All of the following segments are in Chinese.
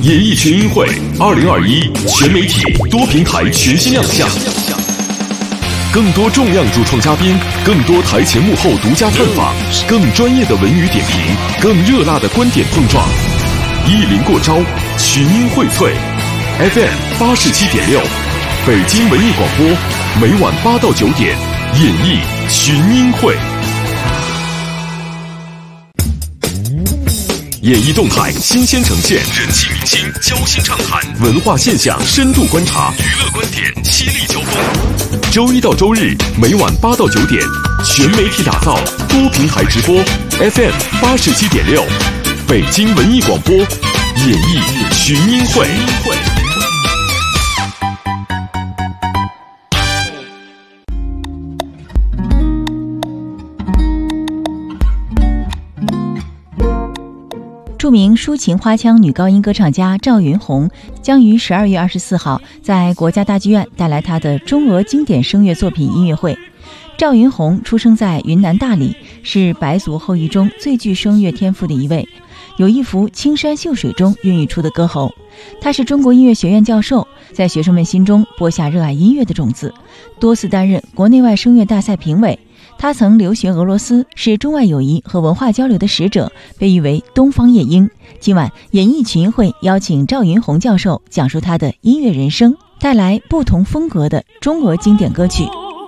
演艺群英会2021全媒体多平台全新亮相，更多重量主创嘉宾，更多台前幕后独家探访，更专业的文娱点评，更热辣的观点碰撞。一林过招，群英荟萃。FM 87.6，北京文艺广播，每晚8到9点，演艺群英会。演艺动态新鲜呈现，人气明星交心畅谈，文化现象深度观察，娱乐观点犀利交锋。周一到周日每晚8到9点，全媒体打造，多平台直播。FM 87.6，北京文艺广播，演艺群英会。 著名抒情花腔女高音歌唱家赵云红将于12月24号在国家大剧院带来她的中俄经典声乐作品音乐会。赵云红出生在云南大理，是白族后裔中最具声乐天赋的一位，有一幅青山秀水中孕育出的歌喉。她是中国音乐学院教授，在学生们心中播下热爱音乐的种子，多次担任国内外声乐大赛评委。他曾留学俄罗斯，是中外友谊和文化交流的使者，被誉为东方夜莺。今晚演艺群英会邀请赵云红教授讲述他的音乐人生，带来不同风格的中俄经典歌曲。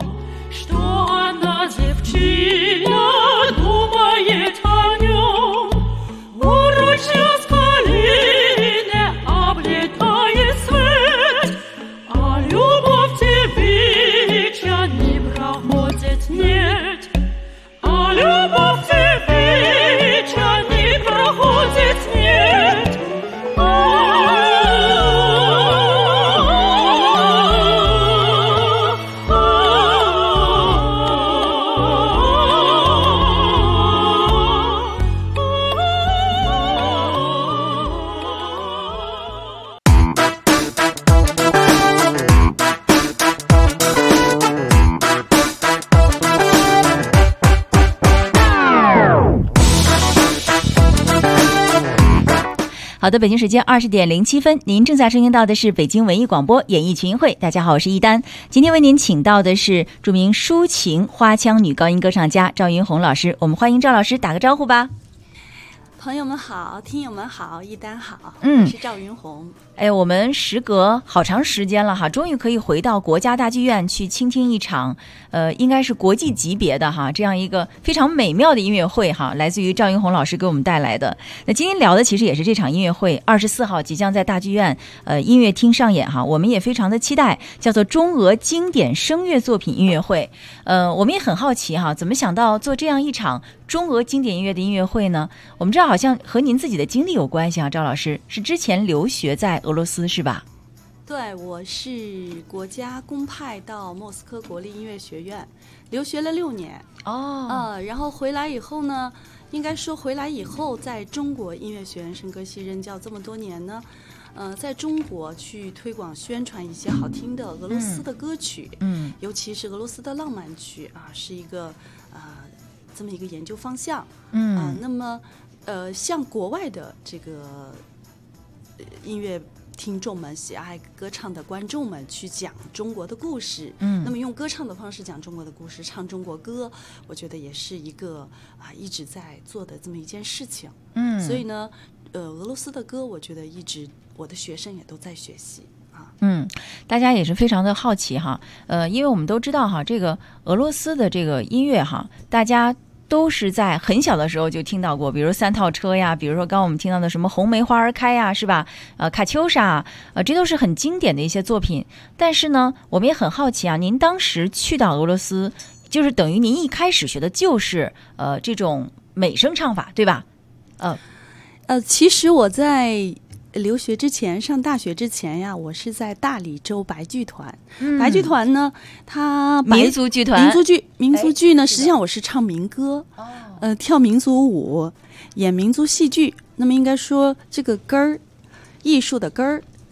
好的，北京时间20点07分，您正在收听到的是北京文艺广播演艺群英会。大家好，我是一丹，今天为您请到的是著名抒情花腔女高音歌唱家赵云红老师，我们欢迎赵老师，打个招呼吧。 朋友们好，听友们好，一丹好，我是赵云红。 我们时隔好长时间了哈，终于可以回到国家大剧院去倾听一场应该是国际级别的哈这样一个非常美妙的音乐会哈，来自于赵云红老师给我们带来的。那今天聊的其实也是这场音乐会，24号即将在大剧院音乐厅上演哈，我们也非常的期待，叫做中俄经典声乐作品音乐会。我们也很好奇哈，怎么想到做这样一场中俄经典音乐的音乐会呢？我们知道好像和您自己的经历有关系啊，赵老师是之前留学在俄罗斯是吧？ 对，我是国家公派到莫斯科国立音乐学院留学了6年然后回来以后呢，应该说回来以后在中国音乐学院声歌系任教这么多年呢，在中国去推广宣传一些好听的俄罗斯的歌曲，尤其是俄罗斯的浪漫曲啊，是一个这么一个研究方向。那么向国外的这个音乐听众们、喜爱歌唱的观众们去讲中国的故事，那么用歌唱的方式讲中国的故事，唱中国歌，我觉得也是一个一直在做的这么一件事情。所以呢，俄罗斯的歌，我觉得一直我的学生也都在学习。 大家也是非常的好奇哈，因为我们都知道哈，这个俄罗斯的这个音乐哈，大家都是在很小的时候就听到过，比如3套车呀，比如说刚刚我们听到的什么红梅花儿开呀，是吧？卡秋莎，这都是很经典的一些作品。但是呢，我们也很好奇啊，您当时去到俄罗斯，就是等于您一开始学的就是这种美声唱法，对吧？ 其实我在留学之前，上大学之前呀，我是在大理州白剧团。白剧团呢，它民族剧团， 民族剧呢，实际上我是唱民歌，跳民族舞，演民族戏剧。那么应该说，这个根儿，艺术的根儿，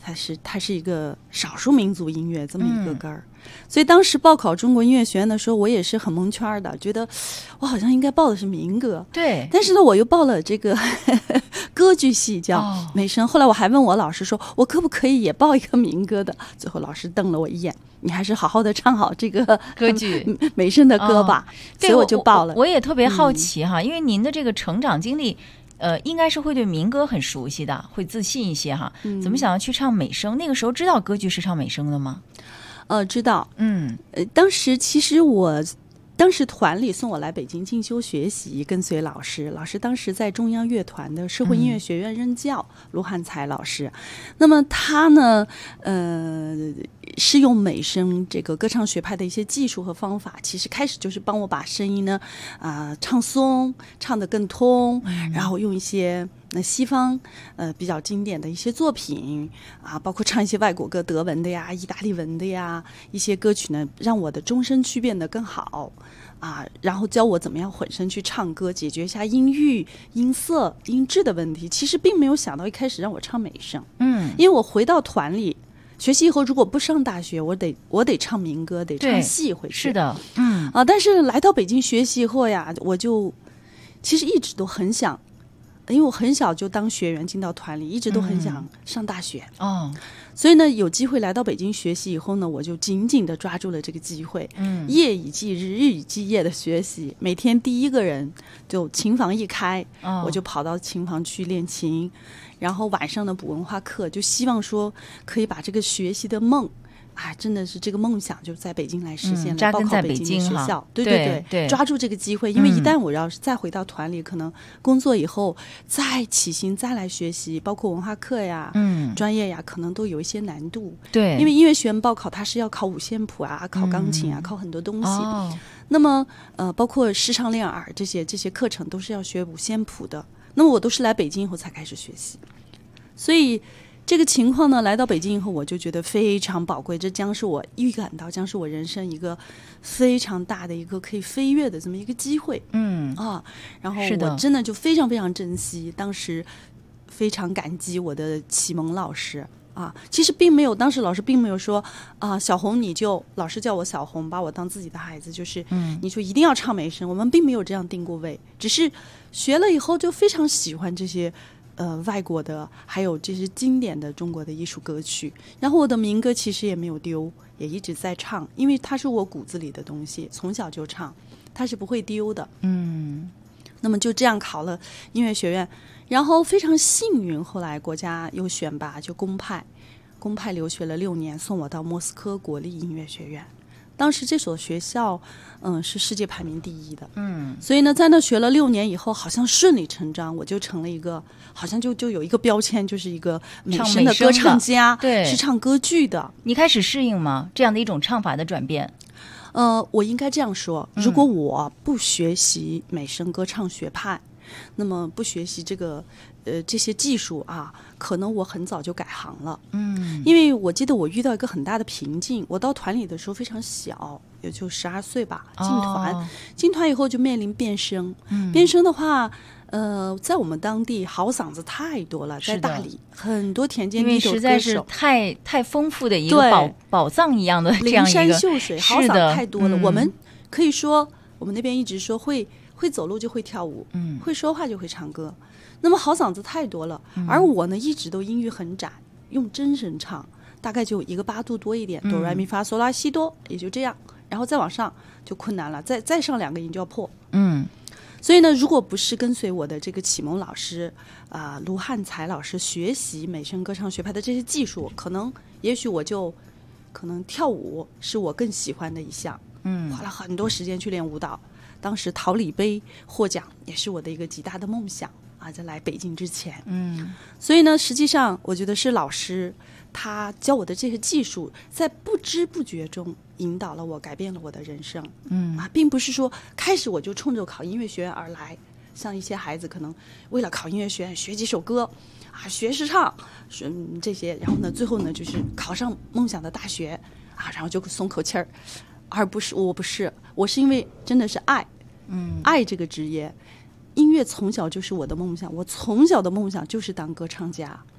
它是一个少数民族音乐这么一个根儿。所以当时报考中国音乐学院的时候，我也是很蒙圈的，觉得我好像应该报的是民歌， 对， 但是呢，我又报了这个歌剧系，叫美声。后来我还问我老师说，我可不可以也报一个民歌的？最后老师瞪了我一眼，你还是好好的唱好这个歌剧美声的歌吧。所以我就报了。 我也特别好奇哈，因为您的这个成长经历。应该是会对民歌很熟悉的，会自信一些哈。怎么想要去唱美声？那个时候知道歌剧是唱美声的吗？ 知道。当时其实当时团里送我来北京进修学习，跟随老师当时在中央乐团的社会音乐学院任教，卢汉才老师。那么他呢，是用美声这个歌唱学派的一些技术和方法，其实开始就是帮我把声音呢，唱松，唱得更通，然后用一些西方比较经典的一些作品包括唱一些外国歌，德文的呀、意大利文的呀，一些歌曲呢，让我的中声区变得更好然后教我怎么样混声去唱歌，解决一下音域、音色、音质的问题。其实并没有想到一开始让我唱美声，因为我回到团里学习以后，如果不上大学，我得唱民歌，得唱戏回去。 是的， 但是来到北京学习以后呀，我就其实一直都很想。因为我很小就当学员进到团里，一直都很想上大学所以呢，有机会来到北京学习以后呢，我就紧紧地抓住了这个机会，夜以继日、日以继夜的学习。每天第一个人就琴房一开，我就跑到琴房去练琴，然后晚上呢补文化课，就希望说可以把这个学习的梦。真的是这个梦想就在北京来实现了， 扎根在北京的学校， 对， 抓住这个机会，因为一旦我要是再回到团里，可能工作以后再起薪再来学习，包括文化课呀、专业呀，可能都有一些难度。 对， 因为音乐学院报考它是要考五线谱考钢琴考很多东西。那么包括视唱练耳这些课程都是要学五线谱的。那么我都是来北京以后才开始学习，所以。这个情况呢，来到北京以后，我就觉得非常宝贵，这将是我预感到将是我人生一个非常大的一个可以飞跃的这么一个机会。然后我真的就非常非常珍惜，当时非常感激我的启蒙老师其实并没有，当时老师并没有说小红老师叫我小红，把我当自己的孩子，就是你说一定要唱美声，我们并没有这样定过位，只是学了以后就非常喜欢这些。外国的还有这些经典的中国的艺术歌曲，然后我的民歌其实也没有丢，也一直在唱，因为它是我骨子里的东西，从小就唱，它是不会丢的。那么就这样考了音乐学院，然后非常幸运，后来国家又选拔就公派留学了6年，送我到莫斯科国立音乐学院。当时这所学校是世界排名第1的，所以呢在那学了6年以后，好像顺理成章我就成了一个，好像就有一个标签，就是一个美声的歌唱家， 对， 是唱歌剧的。 你开始适应吗？这样的一种唱法的转变？ 我应该这样说，如果我不学习美声歌唱学派，那么不学习这些技术可能我很早就改行了。因为我记得我遇到一个很大的瓶颈，我到团里的时候非常小，也就12岁吧，进团以后就面临变声。变声的话在我们当地好嗓子太多了，在大理很多田间地头歌手，因为实在是太丰富的一个宝藏一样的这样一个， 灵山秀水，好嗓子太多了。我们可以说，我们那边一直说会走路就会跳舞，会说话就会唱歌。那么好嗓子太多了，而我呢一直都音域很窄，用真声唱，大概就一个8度多一点，哆来咪发嗦拉西哆，也就这样，然后再往上就困难了，再上2个音就要破。所以呢，如果不是跟随我的这个启蒙老师卢汉才老师学习美声歌唱学派的这些技术，也许我就可能跳舞是我更喜欢的一项。花了很多时间去练舞蹈，当时桃李杯获奖也是我的一个极大的梦想在来北京之前。所以呢，实际上我觉得是老师他教我的这些技术，在不知不觉中引导了我，改变了我的人生。并不是说开始我就冲着考音乐学院而来，像一些孩子可能为了考音乐学院学几首歌学视唱这些，然后呢最后呢就是考上梦想的大学然后就松口气儿。而不是我是因为真的是爱这个职业。音乐从小就是我的梦想，我从小的梦想就是当歌唱家。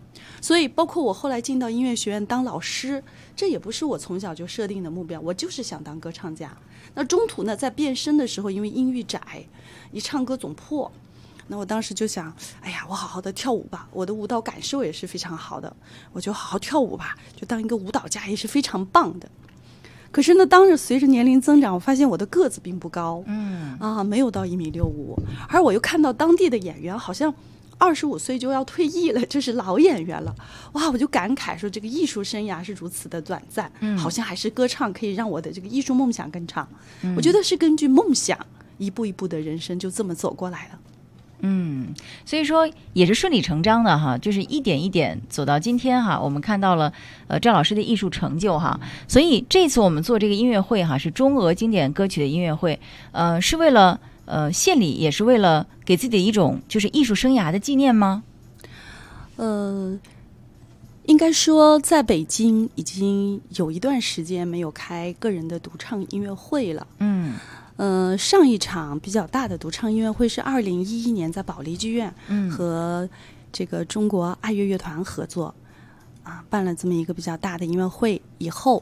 所以包括我后来进到音乐学院当老师，这也不是我从小就设定的目标，我就是想当歌唱家。那中途呢，在变声的时候，因为音域窄，一唱歌总破，那我当时就想，哎呀，我好好的跳舞吧，我的舞蹈感受也是非常好的，我就好好跳舞吧，就当一个舞蹈家也是非常棒的。可是呢，随着年龄增长，我发现我的个子并不高，没有到1.65米，而我又看到当地的演员好像25岁就要退役了，就是老演员了，哇！我就感慨说，这个艺术生涯是如此的短暂，好像还是歌唱可以让我的这个艺术梦想更长。我觉得是根据梦想一步一步的人生就这么走过来了。 所以说也是顺理成章的哈，就是一点一点走到今天哈，我们看到了赵老师的艺术成就哈。所以这次我们做这个音乐会哈，是中俄经典歌曲的音乐会，是为了献礼，也是为了给自己的一种就是艺术生涯的纪念吗？ 应该说在北京已经有一段时间没有开个人的独唱音乐会了。上一场比较大的独唱音乐会是2011年在保利剧院和这个中国爱乐乐团合作办了这么一个比较大的音乐会。以后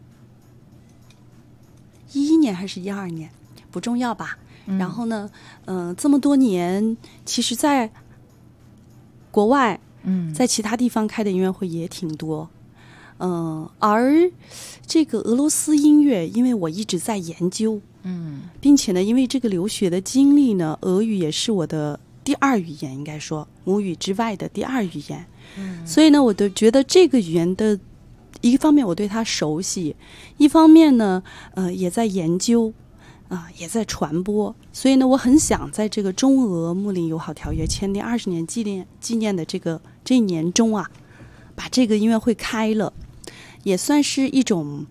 11年还是12年不重要吧。然后呢这么多年其实在国外在其他地方开的音乐会也挺多。而这个俄罗斯音乐因为我一直在研究，并且呢因为这个留学的经历呢，俄语也是我的第二语言，应该说母语之外的第二语言。所以呢我都觉得这个语言的一方面我对它熟悉，一方面呢也在研究也在传播。所以呢我很想在这个中俄睦邻友好条约签订20年纪念的这一年中把这个音乐会开了，也算是一种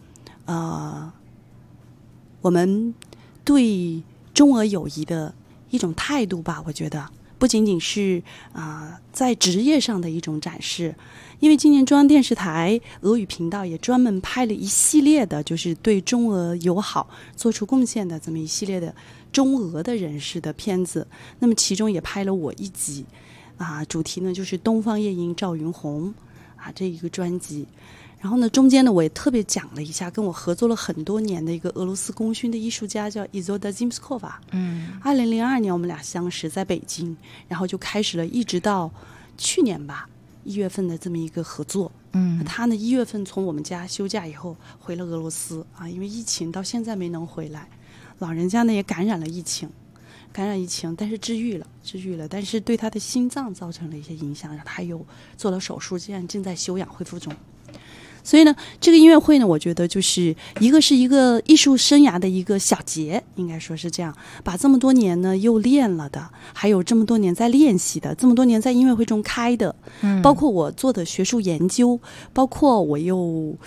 我们对中俄友谊的一种态度吧。我觉得不仅仅是在职业上的一种展示，因为今年中央电视台俄语频道也专门拍了一系列的就是对中俄友好做出贡献的这么一系列的中俄的人士的片子，那么其中也拍了我一集主题呢就是东方夜莺赵云红这一个专辑。然后呢中间呢我也特别讲了一下跟我合作了很多年的一个俄罗斯功勋的艺术家叫 Izoda Zimskova。2002年我们俩相识在北京，然后就开始了一直到去年吧1月份的这么一个合作。他呢1月份从我们家休假以后回了俄罗斯因为疫情到现在没能回来，老人家呢也感染疫情，但是治愈了，但是对他的心脏造成了一些影响，让他又做了手术，现在正在休养恢复中。所以呢这个音乐会呢我觉得就是一个艺术生涯的一个小结，应该说是这样，把这么多年呢又练了的，还有这么多年在练习的，这么多年在音乐会中开的，包括我做的学术研究，包括我又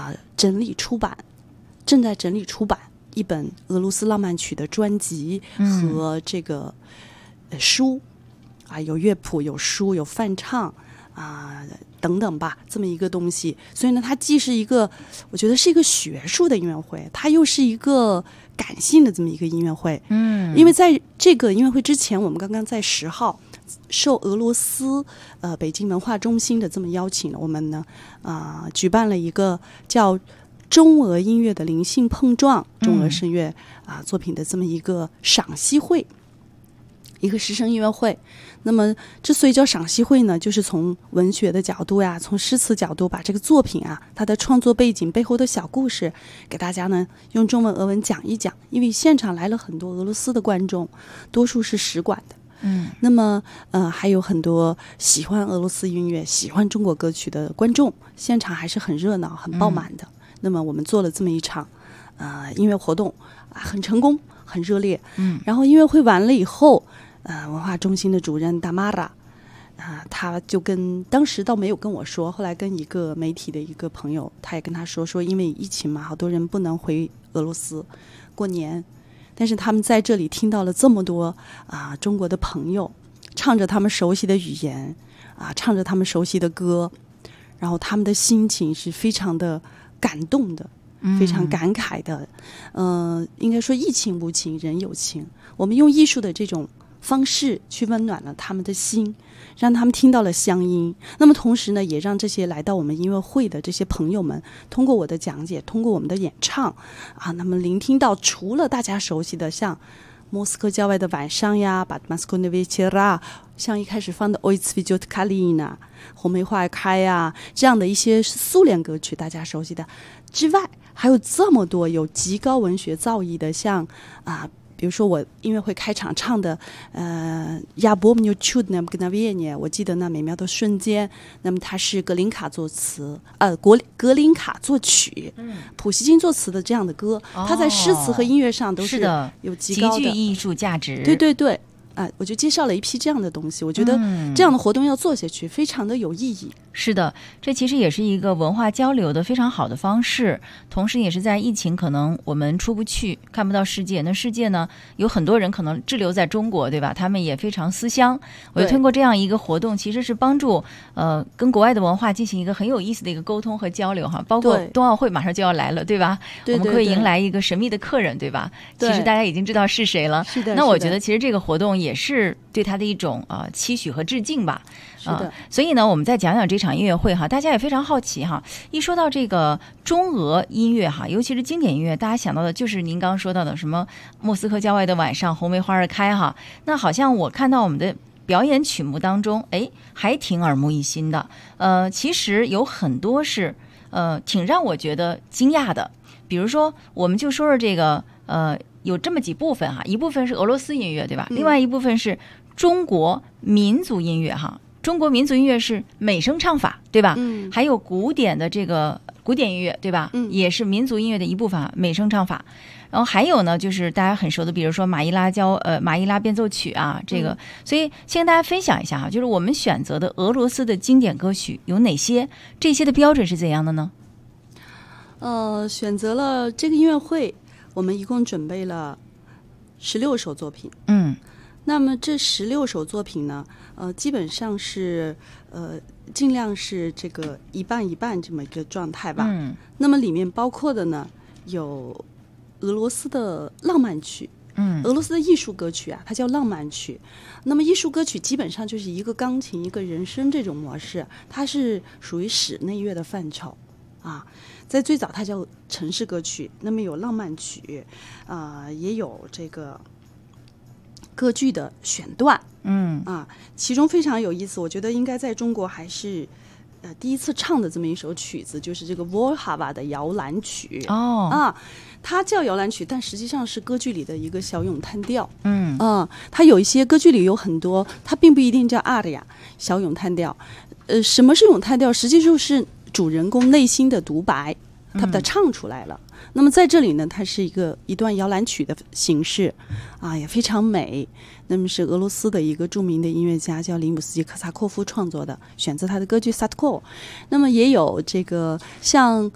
正在整理出版一本俄罗斯浪漫曲的专辑和这个书有乐谱有书有翻唱等等吧，这么一个东西。所以呢它既是一个我觉得是一个学术的音乐会，它又是一个感性的这么一个音乐会。因为在这个音乐会之前，我们刚刚在10号受俄罗斯北京文化中心的这么邀请，我们呢举办了一个叫中俄音乐的灵性碰撞中俄声乐作品的这么一个赏析会，一个师生音乐会。那么之所以叫赏析会呢，就是从文学的角度从诗词角度把这个作品它的创作背景背后的小故事给大家呢用中文俄文讲一讲。因为现场来了很多俄罗斯的观众，多数是使馆的，那么还有很多喜欢俄罗斯音乐喜欢中国歌曲的观众，现场还是很热闹很爆满的。那么我们做了这么一场音乐活动很成功很热烈。然后音乐会完了以后文化中心的主任达玛拉他就当时倒没有跟我说，后来跟一个媒体的一个朋友他也跟他说因为疫情嘛，好多人不能回俄罗斯过年，但是他们在这里听到了这么多中国的朋友唱着他们熟悉的语言唱着他们熟悉的歌，然后他们的心情是非常的感动的，非常感慨的。应该说疫情无情人有情，我们用艺术的这种方式去温暖了他们的心，让他们听到了乡音。那么同时呢，也让这些来到我们音乐会的这些朋友们，通过我的讲解，通过我们的演唱啊，那么聆听到除了大家熟悉的像莫斯科郊外的晚上呀，把马斯科内维切拉，像一开始放的 Oi Cviot Kalina 红梅花开呀，这样的一些苏联歌曲大家熟悉的之外，还有这么多有极高文学造诣的，像比如说我音乐会开场唱的Я помню чудное мгновение， 我记得那美妙的瞬间，那么它是格林卡作词，格林卡作曲，普希金作词的这样的歌，它在诗词和音乐上都是有极高的极具艺术价值。 对对对，我就介绍了一批这样的东西，我觉得这样的活动要做下去非常的有意义。 是的，这其实也是一个文化交流的非常好的方式，同时也是在疫情可能我们出不去看不到世界，那世界呢有很多人可能滞留在中国，对吧？他们也非常思乡，我就通过这样一个活动其实是帮助跟国外的文化进行一个很有意思的一个沟通和交流哈。包括冬奥会马上就要来了，对吧？对，我们会迎来一个神秘的客人，对吧？其实大家已经知道是谁了。 是的。 那我觉得其实这个活动也是对他的一种期许和致敬吧。 是的。 所以呢，我们再讲讲这场音乐会哈，大家也非常好奇哈。一说到这个中俄音乐哈，尤其是经典音乐，大家想到的就是您刚刚说到的什么莫斯科郊外的晚上，红梅花儿开哈。那好像我看到我们的表演曲目当中，还挺耳目一新的。其实有很多是挺让我觉得惊讶的。比如说，我们就说说这个有这么几部分哈，一部分是俄罗斯音乐，对吧？另外一部分是中国民族音乐哈。中国民族音乐是美声唱法，对吧？还有古典的这个古典音乐，对吧？也是民族音乐的一部分，美声唱法。然后还有呢，就是大家很熟的，比如说马伊拉变奏曲啊，这个。所以先跟大家分享一下哈，就是我们选择的俄罗斯的经典歌曲有哪些？这些的标准是怎样的呢？ 选择了这个音乐会，我们一共准备了16首作品。那么这16首作品呢，基本上是尽量是这个一半一半这么一个状态吧。那么里面包括的呢有俄罗斯的浪漫曲，俄罗斯的艺术歌曲啊，它叫浪漫曲。那么艺术歌曲基本上就是一个钢琴一个人声这种模式，它是属于室内乐的范畴啊。在最早它叫城市歌曲，那么有浪漫曲，也有这个歌剧的选段，其中非常有意思，我觉得应该在中国还是第一次唱的这么一首曲子，就是这个 Volhova 的摇篮曲。它叫摇篮曲，但实际上是歌剧里的一个小咏叹调。它有一些歌剧里有很多，它并不一定叫 aria 小咏叹调。什么是咏叹调？实际就是主人公内心的独白，他把它唱出来了。那么在这里呢，它是一段摇篮曲的形式，也非常美。那么是俄罗斯的一个著名的音乐家叫里姆斯基科萨科夫创作的，选择他的歌剧《萨特科》。那么也有这个像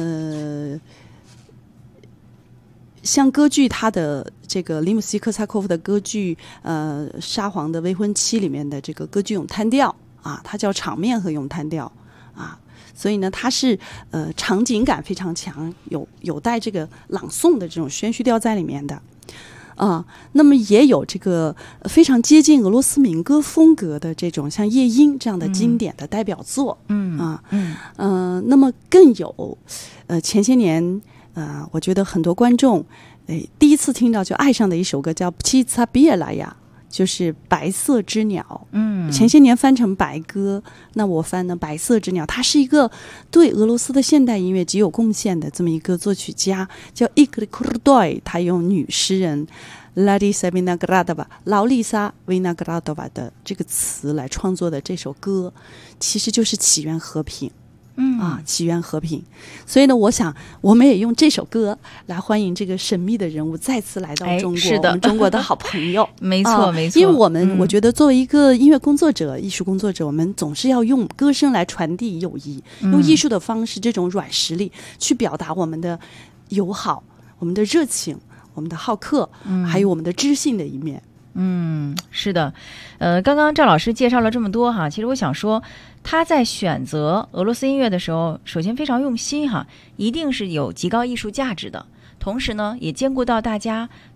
歌剧他的这个里姆斯基科萨科夫的歌剧沙皇的未婚妻里面的这个歌剧咏叹调它叫场面和咏叹调所以呢，它是场景感非常强，有带这个朗诵的这种宣叙调在里面的那么也有这个非常接近俄罗斯民歌风格的这种像夜莺这样的经典的代表作那么更有前些年我觉得很多观众第一次听到就爱上的一首歌叫《Ptitsa Bielaya》，就是白色之鸟。前些年翻成白鸽，那我翻呢白色之鸟。他是一个对俄罗斯的现代音乐极有贡献的这么一个作曲家，叫 Igor Kurdoy。他用女诗人劳丽莎维纳格拉多瓦的这个词来创作的这首歌，其实就是祈愿和平。祈愿和平。所以呢，我想我们也用这首歌来欢迎这个神秘的人物再次来到中国， 是的， 我们中国的好朋友。 没错没错， 因为我觉得作为一个音乐工作者、艺术工作者，我们总是要用歌声来传递友谊，用艺术的方式，这种软实力去表达我们的友好、我们的热情、我们的好客，还有我们的知性的一面。 是的，刚刚赵老师介绍了这么多哈，其实我想说，他在选择俄罗斯音乐的时候，首先非常用心哈，一定是有极高艺术价值的，同时呢，也兼顾到大家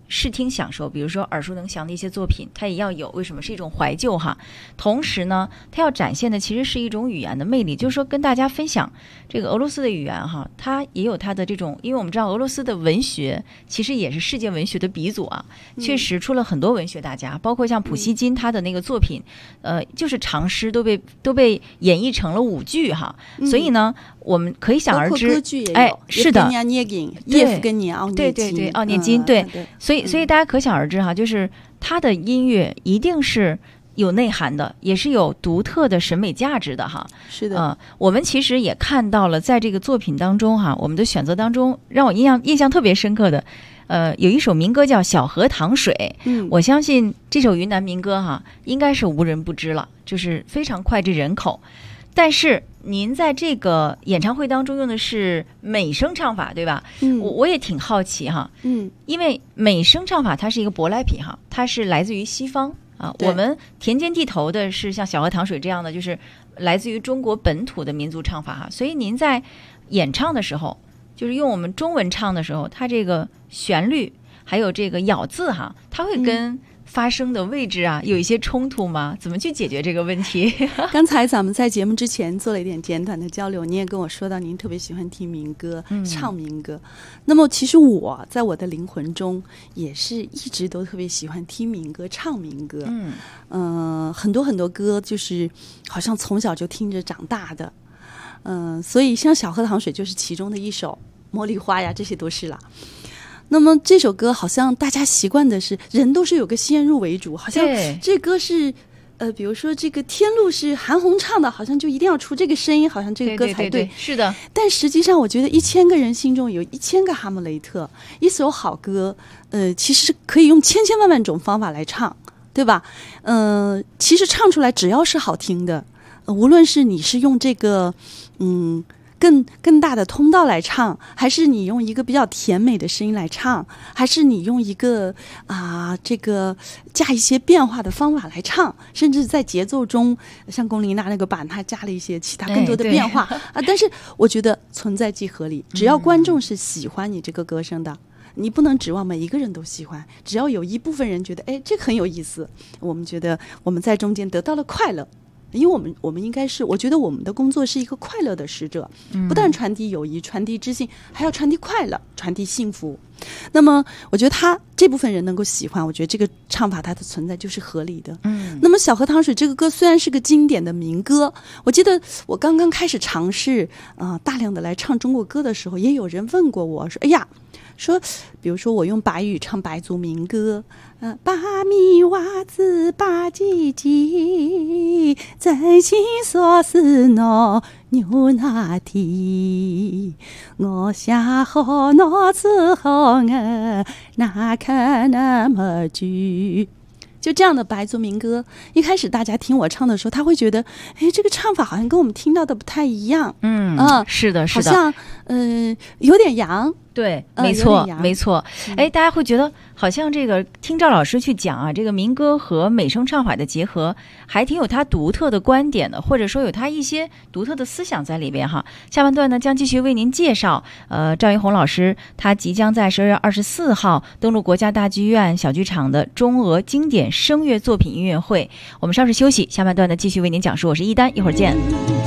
视听享受，比如说耳熟能详的一些作品，它也要有，为什么是一种怀旧哈？同时呢，它要展现的其实是一种语言的魅力，就是说跟大家分享这个俄罗斯的语言哈，它也有它的这种，因为我们知道俄罗斯的文学其实也是世界文学的鼻祖啊，确实出了很多文学大家，包括像普希金他的那个作品，就是长诗都被演绎成了舞剧哈，所以呢，我们可以想而知， 歌剧也有， 哎，是的， 叶夫根尼奥涅金， 对，奥涅金，对，所以大家可想而知哈，就是他的音乐一定是有内涵的，也是有独特的审美价值的哈。 是的， 我们其实也看到了，在这个作品当中哈，我们的选择当中，让我印象特别深刻的，有一首民歌叫《小河淌水》，我相信这首云南民歌哈，应该是无人不知了，就是非常脍炙人口。但是您在这个演唱会当中用的是美声唱法，对吧？我也挺好奇哈，因为美声唱法它是一个舶来品哈，它是来自于西方啊。我们田间地头的是像小河淌水这样的，就是来自于中国本土的民族唱法哈。所以您在演唱的时候，就是用我们中文唱的时候，它这个旋律还有这个咬字哈，它会跟发声的位置啊有一些冲突吗？怎么去解决这个问题？ 刚才咱们在节目之前做了一点简短的交流，你也跟我说到您特别喜欢听民歌，唱民歌。那么其实我在我的灵魂中也是一直都特别喜欢听民歌，唱民歌。很多歌就是好像从小就听着长大的。所以像小河淌水就是其中的一首，茉莉花呀，这些都是了。那么这首歌好像大家习惯的是人都是有个先入为主，好像这歌是比如说这个天路是韩红唱的，好像就一定要出这个声音，好像这个歌才 对， 是的。 但实际上我觉得1000个人心中有1000个哈姆雷特，一首好歌其实可以用千万种方法来唱，对吧？其实唱出来只要是好听的，无论是你是用这个更大的通道来唱，还是你用一个比较甜美的声音来唱，还是你用一个这个加一些变化的方法来唱，甚至在节奏中像龚琳娜那个版它加了一些其他更多的变化但是我觉得存在即合理，只要观众是喜欢你这个歌声的，你不能指望每一个人都喜欢，只要有一部分人觉得这个很有意思，我们觉得我们在中间得到了快乐。因为我们应该是，我觉得我们的工作是一个快乐的使者，不但传递友谊、传递知性，还要传递快乐、传递幸福。那么我觉得他这部分人能够喜欢，我觉得这个唱法它的存在就是合理的。那么小河淌水这个歌虽然是个经典的民歌，我记得我刚刚开始尝试大量的来唱中国歌的时候，也有人问过我说说比如说我用白语唱白族民歌，把米娃子把鸡鸡真心说是喏牛那的，我下好脑子好哪看那么句，就这样的白族民歌，一开始大家听我唱的时候，他会觉得这个唱法好像跟我们听到的不太一样。 是的好像有点洋。 对，没错。大家会觉得好像这个听赵老师去讲啊，这个民歌和美声唱法的结合，还挺有他独特的观点的，或者说有他一些独特的思想在里边哈。下半段呢，将继续为您介绍赵云红老师他即将在12月24号登陆国家大剧院小剧场的中俄经典声乐作品音乐会。我们稍事休息，下半段呢继续为您讲述。我是一丹，一会儿见。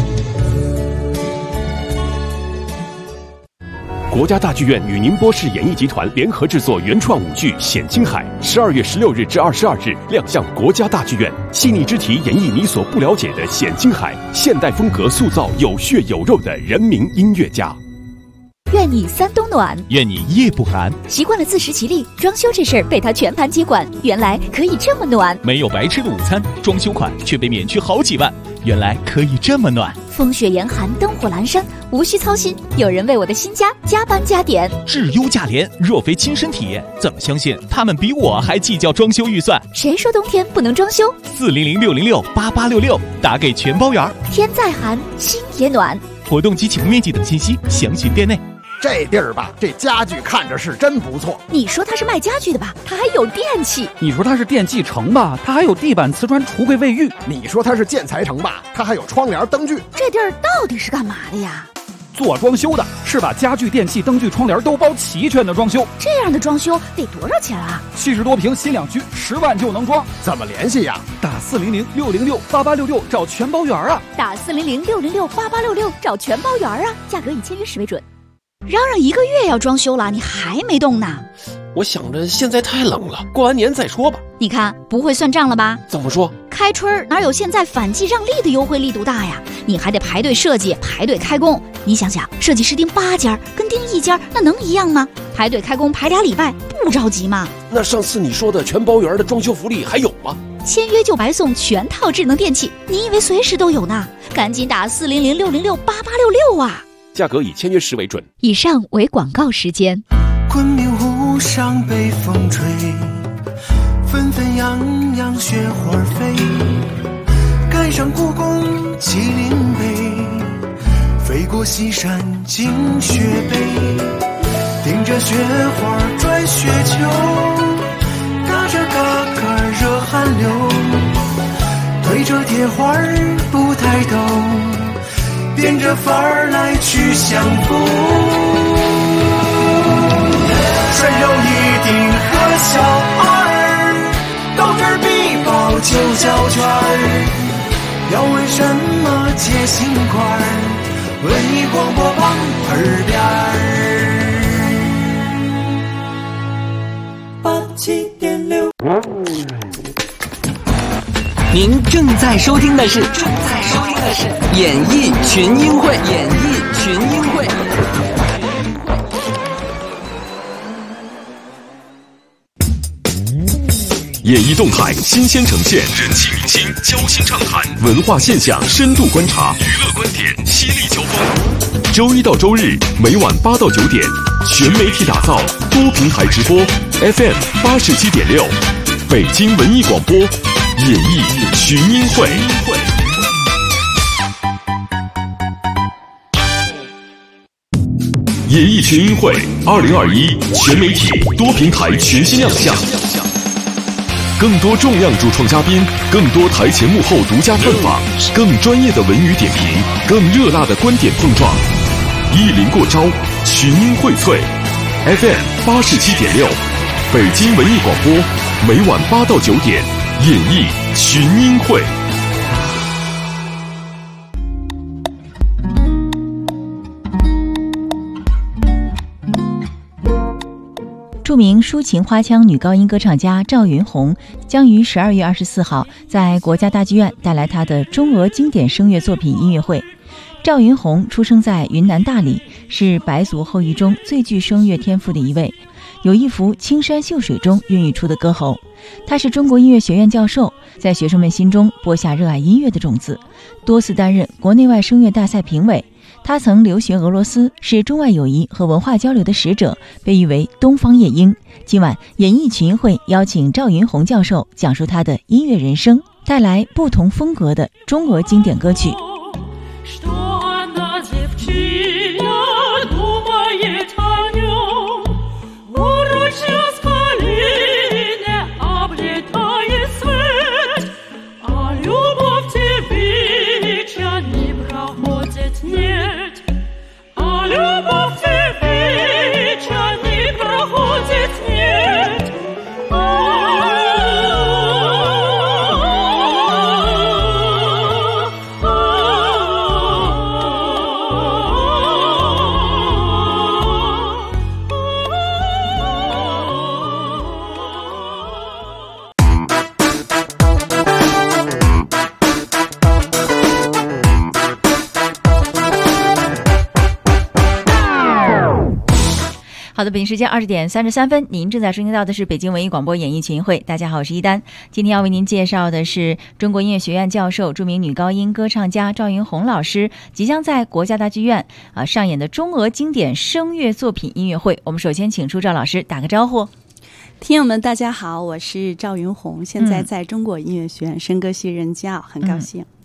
国家大剧院与宁波市演艺集团联合制作原创舞剧《显青海》，12月16日至22日亮相国家大剧院，细腻之题演绎你所不了解的显青海，现代风格塑造有血有肉的人民音乐家。 愿你3冬暖， 愿你夜不寒。 习惯了自食其力，装修这事儿被他全盘接管，原来可以这么暖。 没有白吃的午餐，装修款却被免去好几万，原来可以这么暖。 风雪严寒，灯火阑珊，无需操心，有人为我的新家加班加点。 质优价廉，若非亲身体验，怎么相信他们比我还计较装修预算？ 谁说冬天不能装修 ？400-606-8866，打给全包圆。 天再寒，心也暖。 活动及启动面积等信息，详询店内。 这地儿吧，这家具看着是真不错。 你说它是卖家具的吧，它还有电器。 你说它是电器城吧，它还有地板、瓷砖、橱柜、卫浴。 你说它是建材城吧，它还有窗帘、灯具。 这地儿到底是干嘛的呀？ 做装修的，是把家具、电器、灯具、窗帘都包齐全的装修。 这样的装修得多少钱啊 ？70多平新两居，10万就能装。 怎么联系呀？ 打400-606-8866找全包圆啊！ 打400-606-8866找全包圆啊！价格以签约时为准。嚷嚷1个月要装修了，你还没动呢？ 我想着现在太冷了，过完年再说吧。 你看不会算账了吧？ 怎么说？ 开春哪有现在反季让利的优惠力度大呀？你还得排队设计，排队开工。你想想，设计师盯8家跟盯1家那能一样吗？排队开工排2礼拜，不着急吗？ 那上次你说的全包圆的装修福利还有吗？ 签约就白送全套智能电器，你以为随时都有呢？赶紧打400-606-8866啊！ 价格以签约时为准。 以上为广告时间。 昆明湖上北风吹，纷纷扬扬雪花飞，赶上故宫麒麟碑，飞过西山惊雪碑，顶着雪花转雪球，嘎着嘎嘎热汗流，推着铁环不抬头，变着法儿来去相逢。涮肉一定和小二，豆汁必包就胶圈儿。要问什么切心块儿，文艺广播旁耳边儿。87.6。 您正在收听的是演艺群英会。 演艺动态新鲜呈现，人气明星交心畅谈，文化现象深度观察，娱乐观点犀利交锋。周一到周日每晚8到9点，全媒体打造，多平台直播 FM 87.6，北京文艺广播，演艺群英会。演艺群英会2021全媒体多平台全新亮相。更多重量主创嘉宾，更多台前幕后独家探访，更专业的文娱点评，更热辣的观点碰撞。意林过招，群英荟萃。FM 87.6，北京文艺广播，每晚8到9点，演艺群英会。 著名抒情花腔女高音歌唱家赵云红将于12月24号在国家大剧院带来她的中俄经典声乐作品音乐会。赵云红出生在云南大理，是白族后裔中最具声乐天赋的一位，有一幅青山秀水中孕育出的歌喉。她是中国音乐学院教授，在学生们心中播下热爱音乐的种子，多次担任国内外声乐大赛评委。他曾留学俄罗斯，是中外友谊和文化交流的使者，被誉为东方夜莺。今晚演艺群英会邀请赵云红教授讲述他的音乐人生，带来不同风格的中俄经典歌曲。好的，北京时间20点33分，您正在收听到的是北京文艺广播演艺群英会。大家好，我是一丹。今天要为您介绍的是中国音乐学院教授、著名女高音歌唱家赵云红老师即将在国家大剧院上演的中俄经典声乐作品音乐会。我们首先请出赵老师打个招呼。 听友们大家好，我是赵云红，现在在中国音乐学院声歌系任教，很高兴。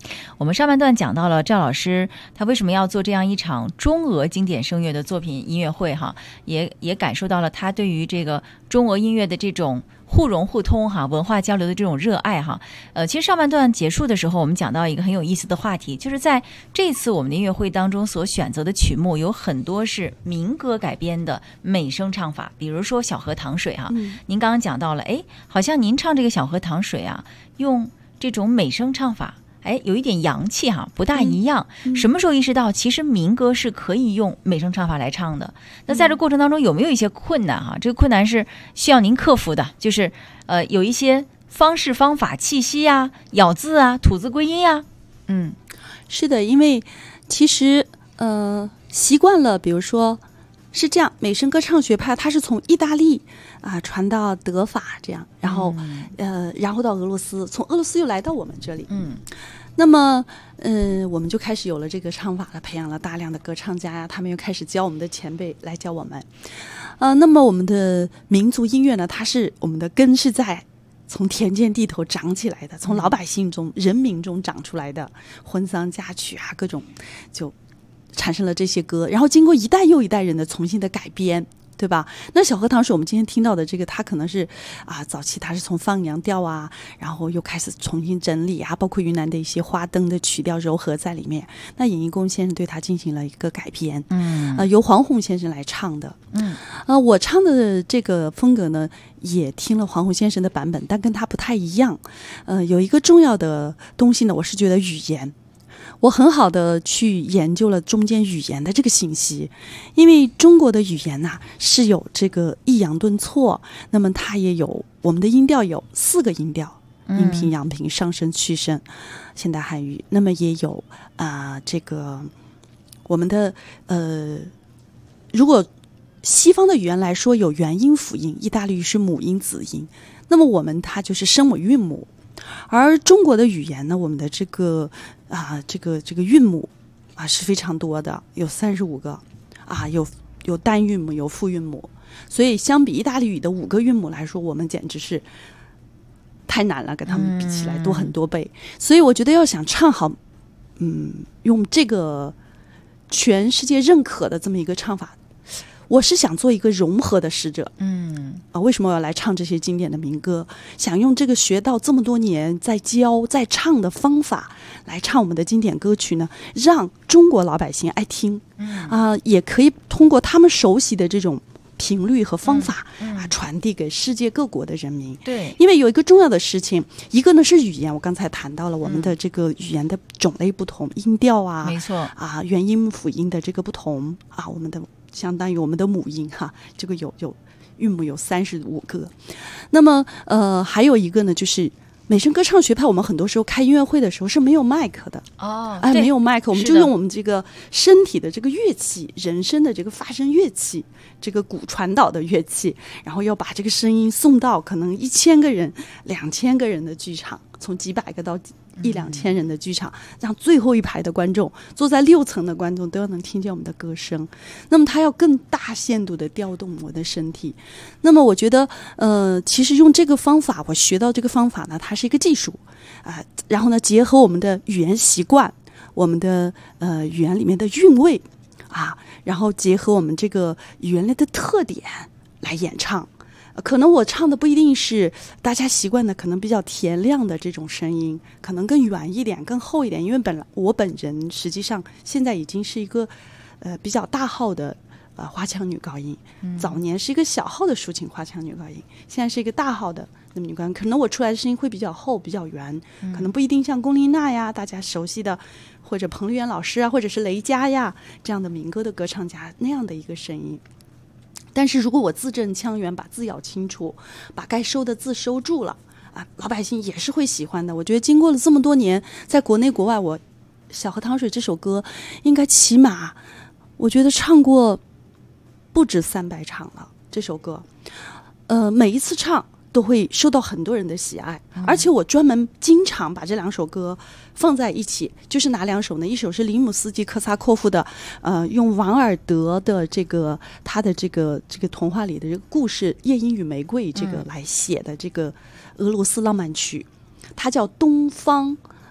我们上半段讲到了赵老师他为什么要做这样一场中俄经典声乐的作品音乐会哈，也感受到了他对于这个中俄音乐的这种互融互通哈，文化交流的这种热爱哈。其实上半段结束的时候，我们讲到一个很有意思的话题，就是在这次我们的音乐会当中所选择的曲目有很多是民歌改编的美声唱法，比如说《小河淌水》哈，您刚刚讲到了，好像您唱这个《小河淌水》啊，用这种美声唱法。有一点洋气哈，不大一样。什么时候意识到其实民歌是可以用美声唱法来唱的？那在这过程当中有没有一些困难哈？这个困难是需要您克服的，就是有一些方式方法、气息啊、咬字啊、吐字归音啊。 是的，因为其实习惯了，比如说是这样，美声歌唱学派它是从意大利传到德法这样，然后到俄罗斯，从俄罗斯又来到我们这里。那么我们就开始有了这个唱法了，培养了大量的歌唱家呀，他们又开始教我们的前辈来教我们。那么我们的民族音乐呢，它是我们的根是在从田间地头长起来的，从老百姓中、人民中长出来的，婚丧嫁娶啊，各种就产生了这些歌，然后经过一代又一代人的重新的改编，对吧？那小河淌水我们今天听到的这个，它可能是早期它是从放羊调啊，然后又开始重新整理啊，包括云南的一些花灯的曲调糅合在里面。那尹义公先生对它进行了一个改编，由黄宏先生来唱的。我唱的这个风格呢，也听了黄宏先生的版本，但跟他不太一样。有一个重要的东西呢，我是觉得语言。我很好的去研究了中间语言的这个信息，因为中国的语言是有这个抑扬顿挫，那么它也有我们的音调有4个音调，阴平、阳平、上声、去声，现代汉语。那么也有这个我们的如果西方的语言来说有元音辅音，意大利语是母音子音，那么我们它就是声母韵母。而中国的语言呢，我们的这个韵母是非常多的，有35个有单韵母，有复韵母，所以相比意大利语的5个韵母来说，我们简直是太难了，跟他们比起来多很多倍。所以我觉得要想唱好，用这个全世界认可的这么一个唱法，我是想做一个融合的使者。为什么我要来唱这些经典的民歌？想用这个学到这么多年在教在唱的方法来唱我们的经典歌曲呢，让中国老百姓爱听。也可以通过他们熟悉的这种频率和方法传递给世界各国的人民。 对， 因为有一个重要的事情，一个呢是语言，我刚才谈到了我们的这个语言的种类不同，音调没错元音辅音的这个不同我们的相当于我们的母音这个有韵母有35个。那么还有一个呢，就是美声歌唱学派，我们很多时候开音乐会的时候是没有麦克的没有麦克，我们就用我们这个身体的这个乐器，人声的这个发声乐器，这个鼓传导的乐器，然后要把这个声音送到可能1000个人、2000个人的剧场，从几百个到1-2千人的剧场，让最后一排的观众，坐在6层的观众都要能听见我们的歌声。那么他要更大限度的调动我的身体。那么我觉得其实用这个方法，我学到这个方法呢，它是一个技术然后呢结合我们的语言习惯，我们的语言里面的韵味然后结合我们这个语言类的特点来演唱。可能我唱的不一定是大家习惯的可能比较甜亮的这种声音，可能更远一点更厚一点，因为我本人实际上现在已经是一个比较大号的花腔女高音，早年是一个小号的抒情花腔女高音，现在是一个大号的那么女高音，可能我出来的声音会比较厚比较圆，可能不一定像龚琳娜呀大家熟悉的，或者彭丽媛老师或者是雷佳呀这样的民歌的歌唱家那样的一个声音。但是如果我字正腔圆，把字咬清楚，把该收的字收住了老百姓也是会喜欢的。我觉得经过了这么多年，在国内国外，我《小河淌水》这首歌应该起码我觉得唱过不止300场了。这首歌每一次唱都会受到很多人的喜爱，而且我专门经常把这2首歌放在一起，就是哪2首呢？一首是林姆斯基科萨科夫的用王尔德的他的这个童话里的这个故事《夜莺与玫瑰》这个来写的这个俄罗斯浪漫曲，它叫东方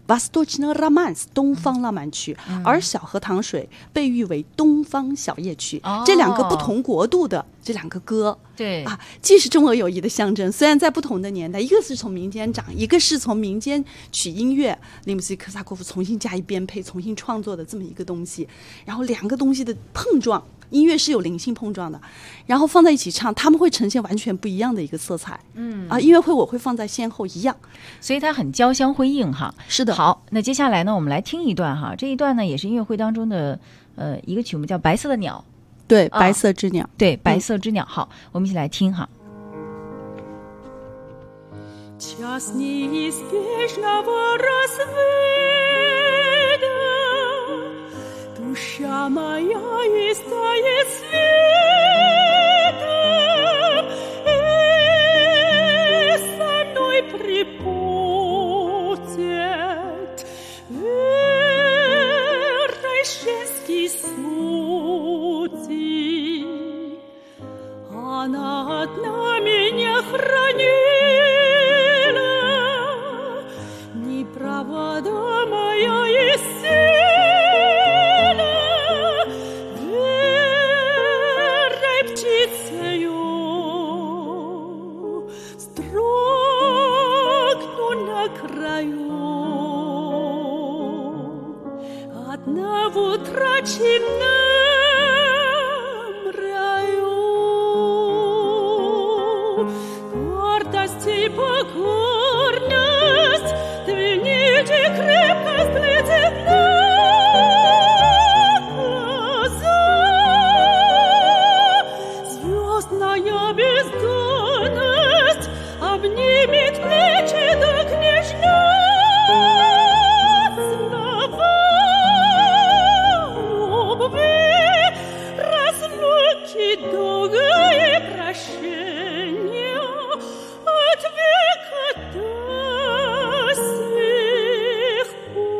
Восточный романс 东方浪漫曲，而小河淌水被誉为东方小夜曲。这两个不同国度的这两个歌， 对啊，既是中俄友谊的象征，虽然在不同的年代，一个是从民间长，一个是从民间取音乐，利姆斯基科萨科夫重新加以编配、重新创作的这么一个东西，然后两个东西的碰撞。音乐是有灵性碰撞的，然后放在一起唱，他们会呈现完全不一样的一个色彩。音乐会我会放在先后一样， 所以它很交相辉映哈。 是的。 好，那接下来呢，我们来听一段哈，这一段呢也是音乐会当中的一个曲目，叫《白色的鸟》。 对，白色之鸟。 对，白色之鸟。好，我们一起来听哈。 Час неизбежного рассвета, душа моя истает светом, и со мной припутит верой женский сути. Она одна меня хранила, ни провода моя и сила, верой птицею строгну на краю. Одна в утраченном раю. Гордость и покорность, твердить и крепкость глядит на глаза. Звездная бездонность обнимет плечи до княжна. Слова любви, разлуки, долга и прощения от века до сих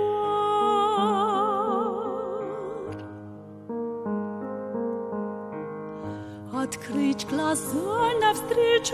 пор. Открыть глаза навстречу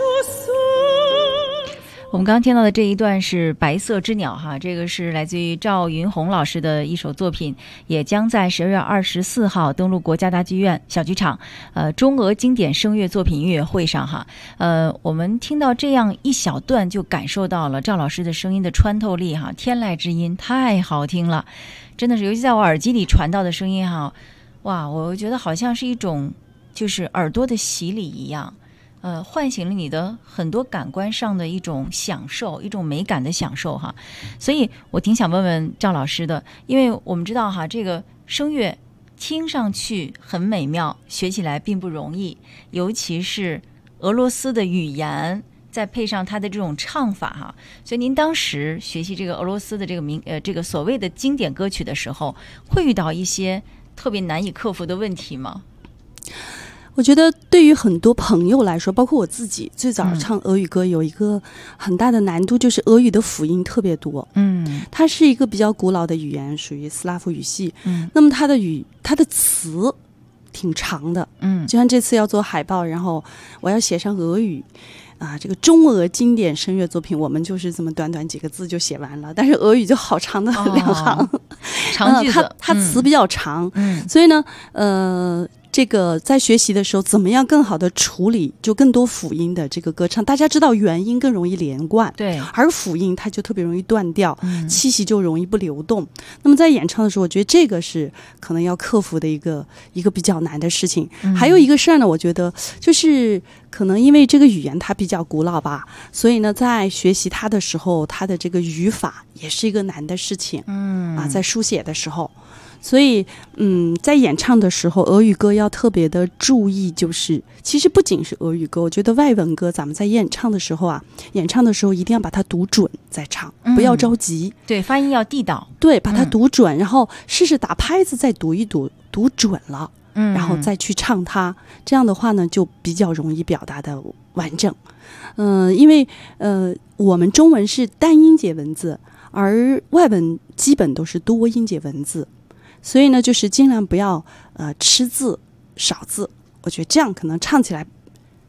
солнцу. 我们刚刚听到的这一段是《白色之鸟》哈，这个是来自于赵云红老师的一首作品，也将在12月24号登陆国家大剧院小剧场，中俄经典声乐作品音乐会上哈。我们听到这样一小段，就感受到了赵老师的声音的穿透力哈，天籁之音太好听了，真的是，尤其在我耳机里传到的声音哈，哇，我觉得好像是一种就是耳朵的洗礼一样。唤醒了你的很多感官上的一种享受，一种美感的享受哈。所以我挺想问问赵老师的，因为我们知道哈，这个声乐听上去很美妙，学起来并不容易，尤其是俄罗斯的语言，再配上它的这种唱法哈。所以您当时学习这个俄罗斯的这个所谓的经典歌曲的时候，会遇到一些特别难以克服的问题吗？ 我觉得对于很多朋友来说，包括我自己，最早唱俄语歌有一个很大的难度，就是俄语的辅音特别多。它是一个比较古老的语言，属于斯拉夫语系。那么它的词挺长的。就像这次要做海报，然后我要写上俄语。这个中俄经典声乐作品，我们就是这么短短几个字就写完了，但是俄语就好长的2行， 长句子， 它词比较长，所以呢，这个在学习的时候，怎么样更好的处理就更多辅音的这个歌唱？大家知道元音更容易连贯， 对， 而辅音它就特别容易断掉，气息就容易不流动。那么在演唱的时候，我觉得这个是可能要克服的一个比较难的事情。还有一个事儿呢，我觉得就是可能因为这个语言它比较古老吧，所以呢，在学习它的时候，它的这个语法也是一个难的事情。在书写的时候。所以在演唱的时候，俄语歌要特别的注意，就是其实不仅是俄语歌，我觉得外文歌咱们在演唱的时候一定要把它读准再唱，不要着急。 对，发音要地道。 对，把它读准，然后试试打拍子再读一读，读准了，然后再去唱它。这样的话呢，就比较容易表达的完整。因为我们中文是单音节文字，而外文基本都是多音节文字。所以呢，就是尽量不要吃字少字，我觉得这样可能唱起来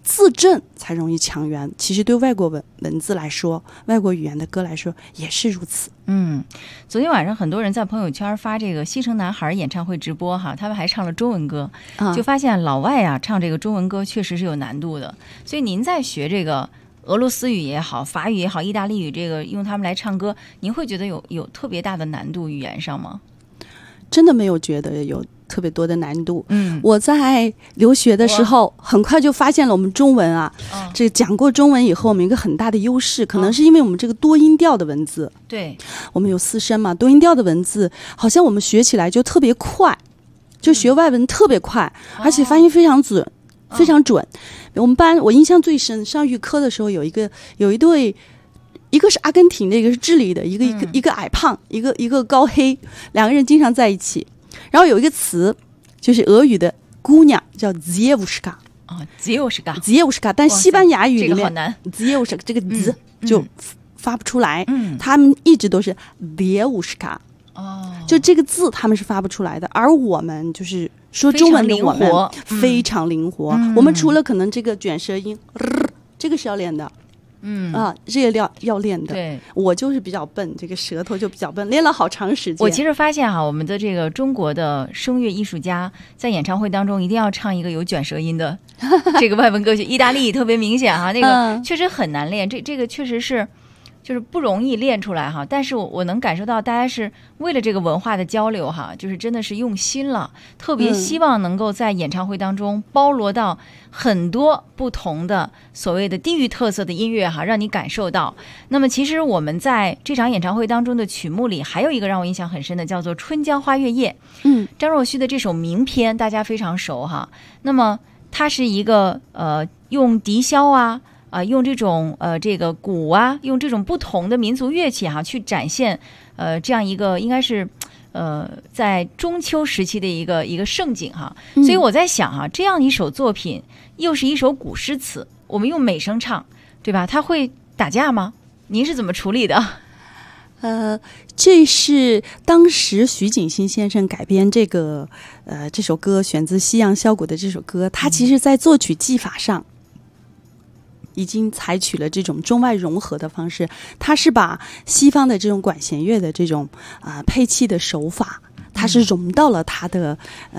字正才容易强援。其实对外国文字来说，外国语言的歌来说也是如此。 昨天晚上很多人在朋友圈发这个西城男孩演唱会直播哈，他们还唱了中文歌，就发现老外啊唱这个中文歌确实是有难度的。所以您在学这个俄罗斯语也好，法语也好，意大利语，这个用他们来唱歌，您会觉得有特别大的难度语言上吗？ 真的没有觉得有特别多的难度。我在留学的时候很快就发现了我们中文啊，这讲过中文以后，我们一个很大的优势，可能是因为我们这个多音调的文字， 对， 我们有4声嘛，多音调的文字好像我们学起来就特别快，就学外文特别快，而且发音非常准，非常准。我们班我印象最深，上预科的时候有一对，一个是阿根廷的，一个是智利的，一个矮胖，一个高黑，两个人经常在一起。然后有一个词，就是俄语的姑娘叫 Dziewuszka ，Dziewuszka， 但西班牙语里面、 这个好难 Dziewuszka 这个字就发不出来，他们一直都是 Dziewuszka，就这个字他们是发不出来的，而我们就是说中文的我们非常灵活，我们除了可能这个卷舌音，这个是要练的。这个要练的。对，我就是比较笨，这个舌头就比较笨，练了好长时间。 我其实发现哈，我们的这个中国的声乐艺术家在演唱会当中一定要唱一个有卷舌音的这个外文歌曲，意大利特别明显哈，那个确实很难练，这个确实是。就是不容易练出来哈，但是我能感受到大家是为了这个文化的交流哈，就是真的是用心了，特别希望能够在演唱会当中包罗到很多不同的所谓的地域特色的音乐哈，让你感受到。那么其实我们在这场演唱会当中的曲目里，还有一个让我印象很深的，叫做《春江花月夜》。张若虚的这首名篇大家非常熟哈。那么它是一个用笛箫用这种这个鼓啊，用这种不同的民族乐器哈，去展现这样一个应该是在中秋时期的一个盛景哈。所以我在想哈，这样一首作品又是一首古诗词，我们用美声唱，对吧？它会打架吗？您是怎么处理的？ 这是当时徐景欣先生改编这首歌，选自西洋箫鼓的这首歌，他其实在作曲技法上已经采取了这种中外融合的方式，它是把西方的这种管弦乐的这种配器的手法，它是融到了它的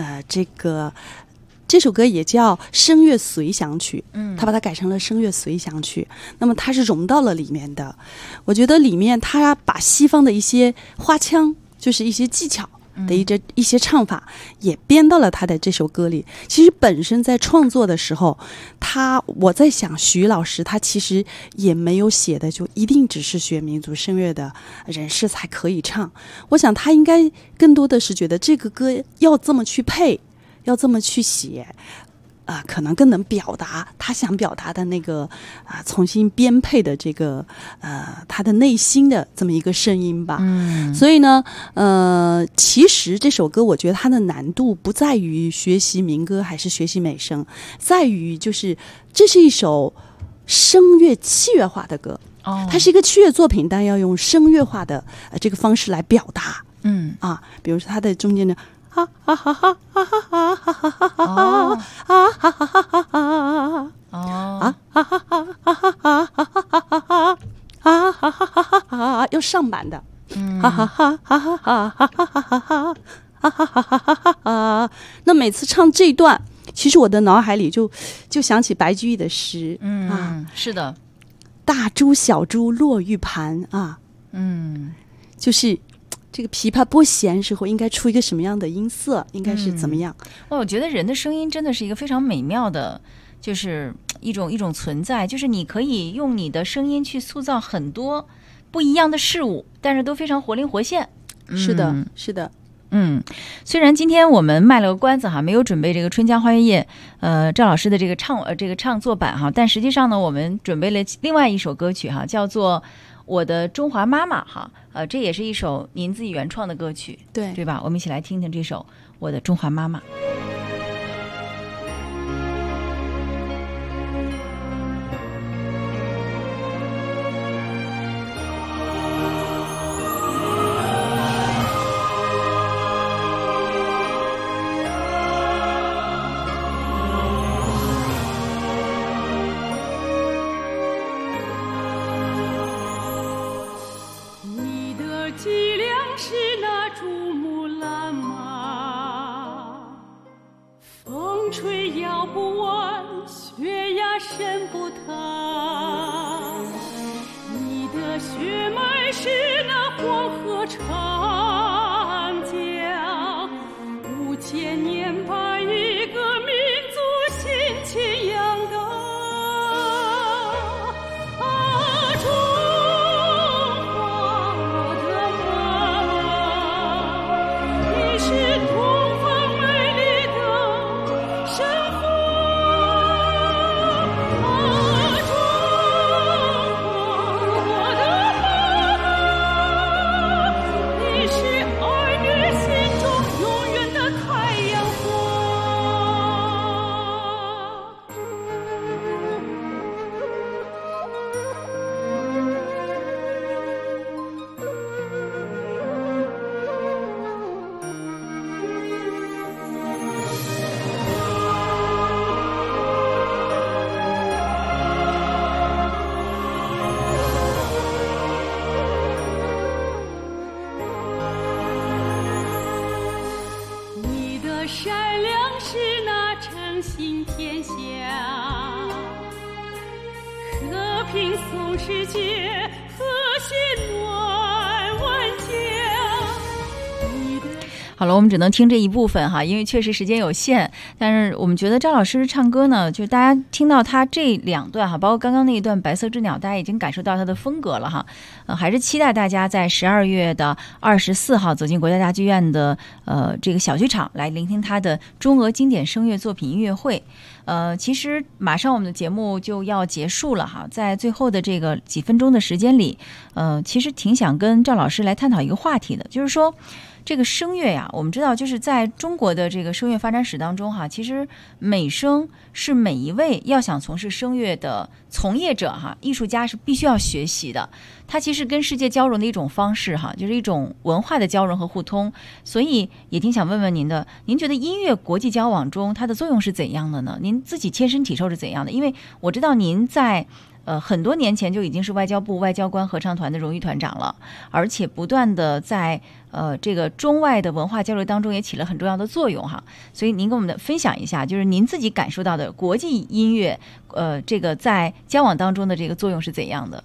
这首歌也叫声乐随想曲，它把它改成了声乐随想曲，那么它是融到了里面的。我觉得里面它把西方的一些花腔，就是一些技巧的一些唱法也编到了他的这首歌里。其实本身在创作的时候，我在想徐老师他其实也没有写的就一定只是学民族声乐的人士才可以唱，我想他应该更多的是觉得这个歌要这么去配，要这么去写，可能更能表达他想表达的那个重新编配的这个他的内心的这么一个声音吧。所以呢，其实这首歌我觉得它的难度不在于学习民歌还是学习美声，在于就是这是一首声乐器乐化的歌，它是一个器乐作品，但要用声乐化的这个方式来表达。比如说它的中间的哈哈哈哈哈哈哈哈哈哈哈哈哈哈哈哈，要上版的，哈哈哈哈哈哈哈哈哈哈哈哈。那每次唱这一段，其实我的脑海里就想起白居易的诗， 是的， 大珠小珠落玉盘就是这个琵琶拨弦时候应该出一个什么样的音色，应该是怎么样？ 我觉得人的声音真的是一个非常美妙的，就是一种存在，就是你可以用你的声音去塑造很多不一样的事物，但是都非常活灵活现。 是的，是的。 虽然今天我们卖了个关子哈，没有准备这个《春江花月夜》赵老师的这个唱作版哈，但实际上呢，我们准备了另外一首歌曲哈，叫做我的中华妈妈哈，这也是一首您自己原创的歌曲，对吧？我们一起来听听这首我的中华妈妈。 流不完，血压升不烫。你的血脉是那黄河长江，5000年把一个民族兴起扬高。善良是那诚信天下，和平颂世界，和谐暖万家。 好了，我们只能听这一部分哈，因为确实时间有限。但是我们觉得赵老师唱歌呢，就大家听到他这2段哈，包括刚刚那一段《白色之鸟》，大家已经感受到他的风格了哈。还是期待大家在12月24号走进国家大剧院的这个小剧场，来聆听他的中俄经典声乐作品音乐会。其实马上我们的节目就要结束了哈，在最后的这个几分钟的时间里，其实挺想跟赵老师来探讨一个话题的，就是说这个声乐呀，我们知道就是在中国的这个声乐发展史当中哈，其实美声是每一位要想从事声乐的从业者哈，艺术家是必须要学习的。它其实跟世界交融的一种方式哈，就是一种文化的交融和互通。所以也挺想问问您的，您觉得音乐国际交往中它的作用是怎样的呢？您自己切身体受是怎样的？因为我知道您在很多年前就已经是外交部外交官合唱团的荣誉团长了，而且不断的在这个中外的文化交流当中也起了很重要的作用哈。所以您跟我们分享一下，就是您自己感受到的国际音乐这个在交往当中的这个作用是怎样的？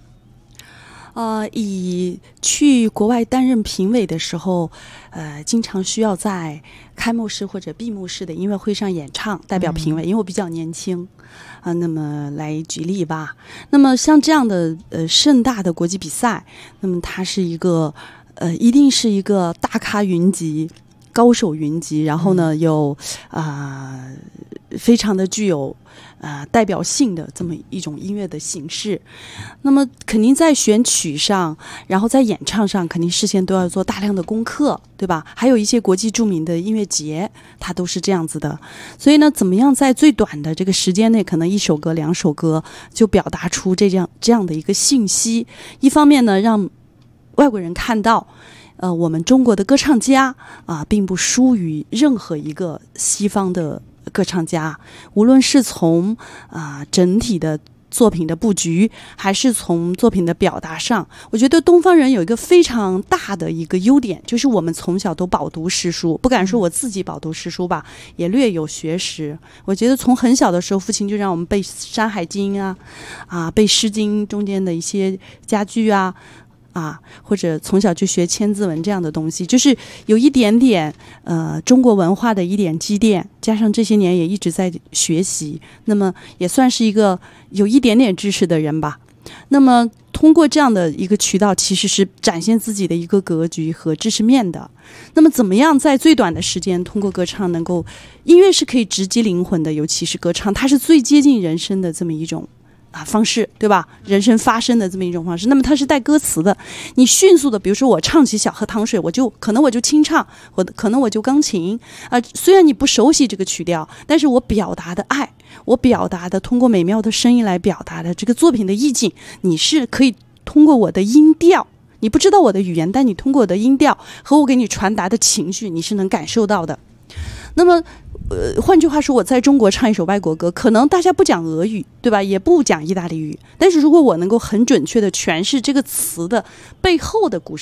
以去国外担任评委的时候，经常需要在开幕式或者闭幕式的音乐会上演唱，代表评委，因为我比较年轻那么来举例吧。那么像这样的盛大的国际比赛，那么它是一个一定是一个大咖云集，高手云集，然后呢有非常的具有代表性的这么一种音乐的形式。那么肯定在选曲上，然后在演唱上肯定事先都要做大量的功课，对吧？还有一些国际著名的音乐节它都是这样子的。所以呢，怎么样在最短的这个时间内，可能1首歌2首歌就表达出这样的一个信息，一方面呢让外国人看到我们中国的歌唱家并不输于任何一个西方的歌唱家，无论是从整体的作品的布局，还是从作品的表达上，我觉得东方人有一个非常大的一个优点，就是我们从小都饱读诗书，不敢说我自己饱读诗书吧，也略有学识。我觉得从很小的时候，父亲就让我们背《山海经》背《诗经》中间的一些佳句或者从小就学千字文这样的东西，就是有一点点中国文化的一点积淀，加上这些年也一直在学习，那么也算是一个有一点点知识的人吧。那么通过这样的一个渠道，其实是展现自己的一个格局和知识面的。那么怎么样在最短的时间通过歌唱能够，音乐是可以直击灵魂的，尤其是歌唱，它是最接近人生的这么一种方式，对吧？人生发生的这么一种方式。那么它是带歌词的，你迅速的，比如说我唱起小河淌水，可能我就清唱，可能我就钢琴虽然你不熟悉这个曲调，但是我表达的爱，我表达的通过美妙的声音来表达的这个作品的意境，你是可以通过我的音调，你不知道我的语言，但你通过我的音调和我给你传达的情绪，你是能感受到的。那么换句话说，我在中国唱一首外国歌，可能大家不讲俄语，对吧？也不讲意大利语，但是如果我能够很准确的诠释这个词的背后的故事，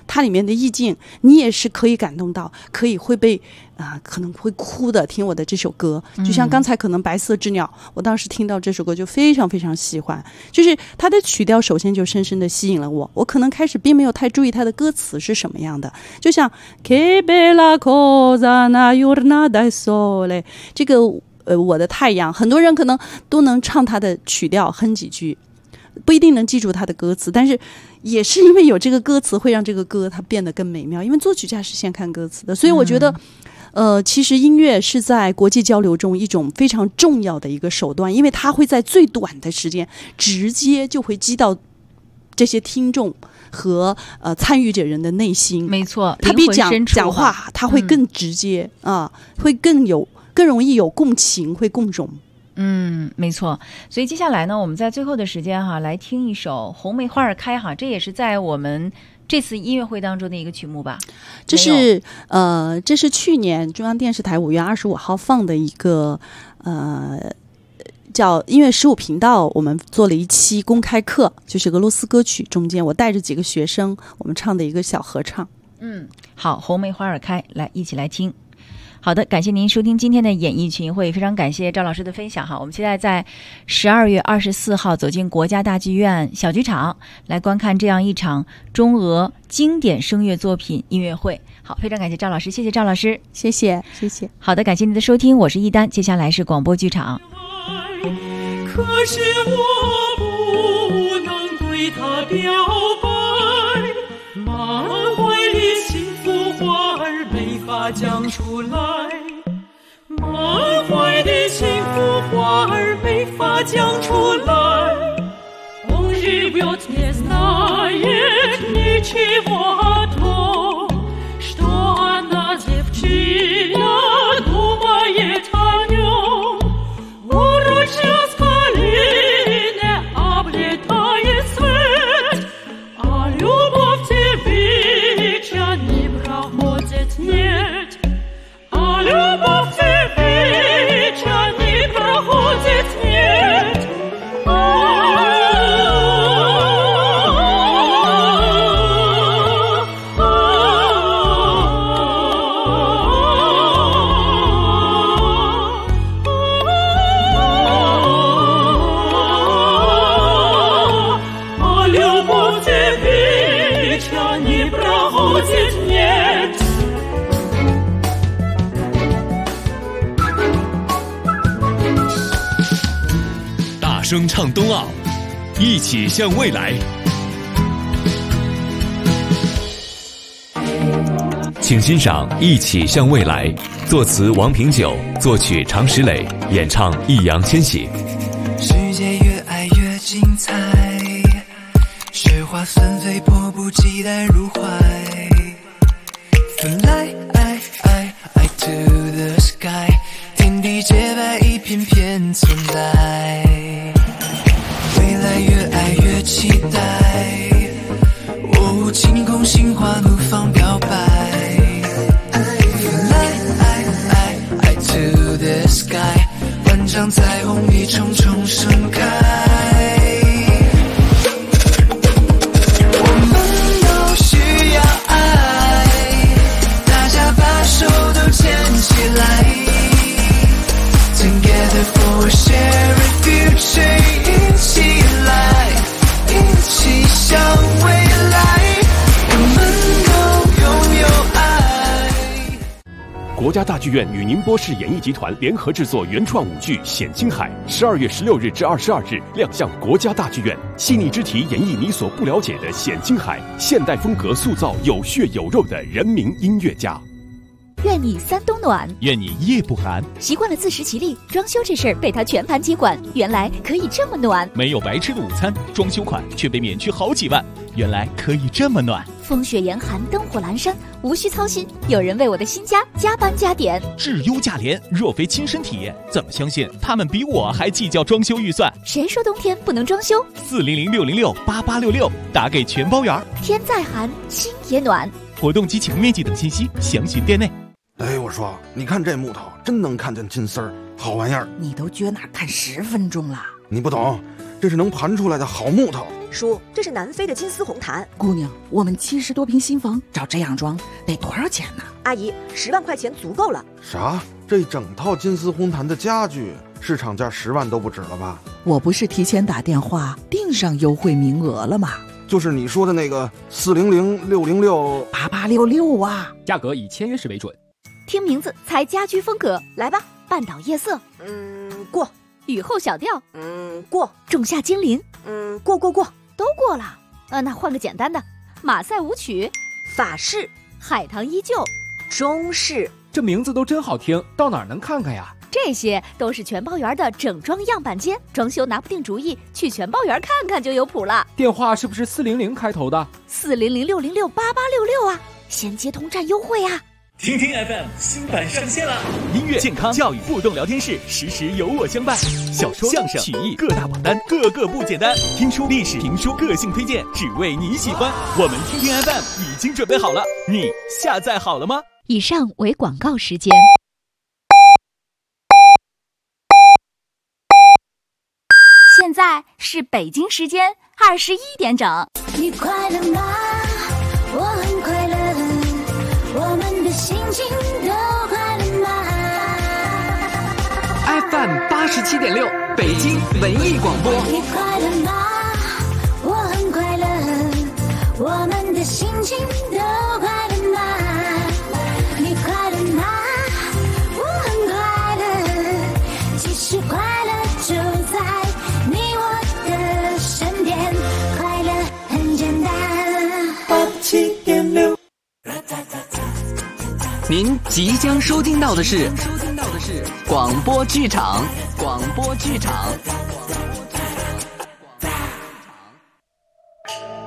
它里面的意境，你也是可以感动到，会被可能会哭的。听我的这首歌，就像刚才可能白色之鸟，我当时听到这首歌就非常非常喜欢，就是它的曲调首先就深深的吸引了我可能开始并没有太注意它的歌词是什么样的，就像 Che bella cosa una giornata del sole 这个我的太阳，很多人可能都能唱它的曲调哼几句，不一定能记住它的歌词，但是也是因为有这个歌词会让这个歌它变得更美妙，因为作曲家是先看歌词的。所以我觉得其实音乐是在国际交流中一种非常重要的一个手段，因为它会在最短的时间直接就会击到这些听众和参与者人的内心。 没错， 它比讲话它会更直接会更容易有共情，会共融。 没错。所以接下来呢，我们在最后的时间来听一首《红梅花儿开》这也是在我们这次音乐会当中的一个曲目吧？这是去年中央电视台5月25号放的一个叫音乐15频道，我们做了一期公开课，就是俄罗斯歌曲，中间我带着几个学生，我们唱的一个小合唱。 好，《红梅花儿开》，来一起来听。好的，感谢您收听今天的演艺群会，非常感谢赵老师的分享我们期待在12月24号走进国家大剧院小剧场，来观看这样一场中俄经典声乐作品音乐会。好，非常感谢赵老师，谢谢赵老师， 谢谢。 好的，感谢您的收听，我是一丹，接下来是广播剧场。 可是我不能对他表白，满怀的幸福话儿没法讲出来，满怀的幸福话儿没法讲出来。Он живет, не знает ничего о том, что она девчина думает о нем. Урочно с колени облетает свет, а любовь тебе не проходит, нет. А любовь тебе не проходит, нет. 大声唱冬奥，一起向未来。请欣赏《一起向未来》，作词王平久，作曲常石磊，演唱易烊千玺。 世界越爱越精彩，雪花纷飞，迫不及待入怀。Fly to the sky， 天地洁白，一片片存在。未来越爱越期待，晴空心花怒放表白。Fly to the sky， 万丈彩虹一重重盛开。我们都需要爱，大家把手都牵起来。Together for a shared future， 一起来，一起向未来，我们都拥有爱。 国家大剧院与宁波市演艺集团联合制作原创舞剧《显青海》，12月16日至22日亮相国家大剧院。细腻之题演绎你所不了解的显青海，现代风格塑造有血有肉的人民音乐家。 愿你三冬暖， 愿你夜不寒。 习惯了自食其力，装修这事儿被他全盘接管，原来可以这么暖。 没有白吃的午餐，装修款却被免去好几万，原来可以这么暖。 风雪严寒，灯火阑珊，无需操心，有人为我的新家加班加点。 质优价廉，若非亲身体验，怎么相信他们比我还计较装修预算？ 谁说冬天不能装修 ？400-606-8866，打给全包圆。 天再寒，心也暖。 活动及请面积等信息详询店内。 哎，我说，你看这木头真能看见金丝儿，好玩意儿。 你都撅哪看10分钟了？ 你不懂，这是能盘出来的好木头。 叔，这是南非的金丝红檀。 姑娘，我们70多平新房，照这样装得多少钱呢？ 阿姨，10万块钱足够了。 啥？这整套金丝红檀的家具，市场价10万都不止了吧？ 我不是提前打电话订上优惠名额了吗？ 就是你说的那个400-606-8866 啊， 价格以签约时为准。 听名字猜家居风格，来吧。半岛夜色， 过。 雨后小调， 过。 仲夏精灵， 过， 都过了。那换个简单的，马赛舞曲， 法式， 海棠依旧， 中式。 这名字都真好听，到哪儿能看看呀？ 这些都是全包园的整装样板间，装修拿不定主意，去全包园看看就有谱了。 电话是不是400开头的 ？400-606-8866啊，先接通站优惠啊！ 听听 FM 新版上线了，音乐、健康、教育、互动聊天室，时时有我相伴。小说、相声、曲艺各大榜单，个个不简单。听书、历史、评书，个性推荐，只为你喜欢。我们听听 FM 已经准备好了，你下载好了吗？ 以上为广告时间。现在是北京时间21点整。 你快乐吗？我很快乐，我们的心情都快乐吗 ？FM 87.6，北京文艺广播。 你快乐吗？我很快乐，我们的心情都快乐吗？你快乐吗？我很快乐，其实快乐就在你我的身边，快乐很简单。87.6。 您即将收听到的是广播剧场。